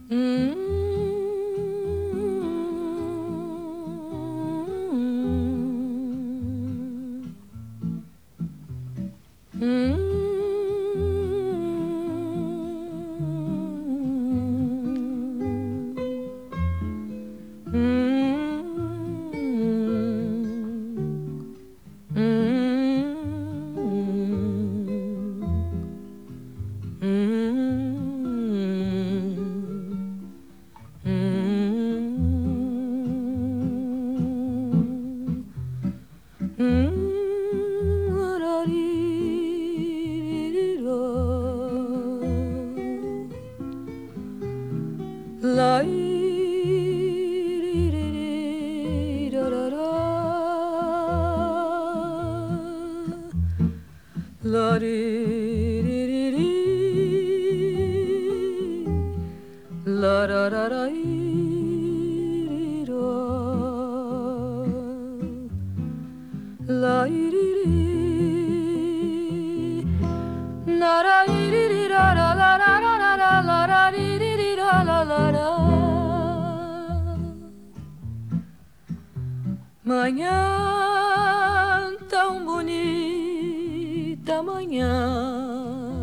Manhã tão bonita, manhã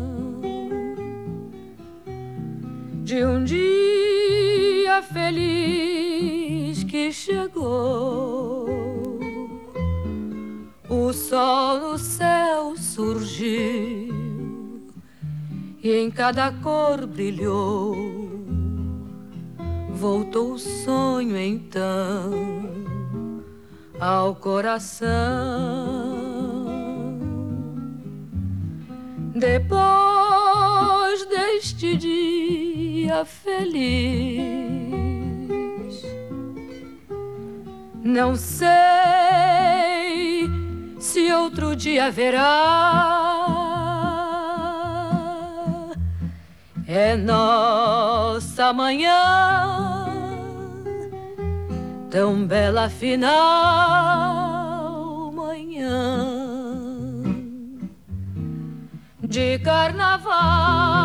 de um dia feliz que chegou. O sol no céu surgiu e em cada cor brilhou. Voltou o sonho então ao coração. Depois deste dia feliz, não sei se outro dia haverá. É nossa manhã tão bela afinal, manhã de carnaval.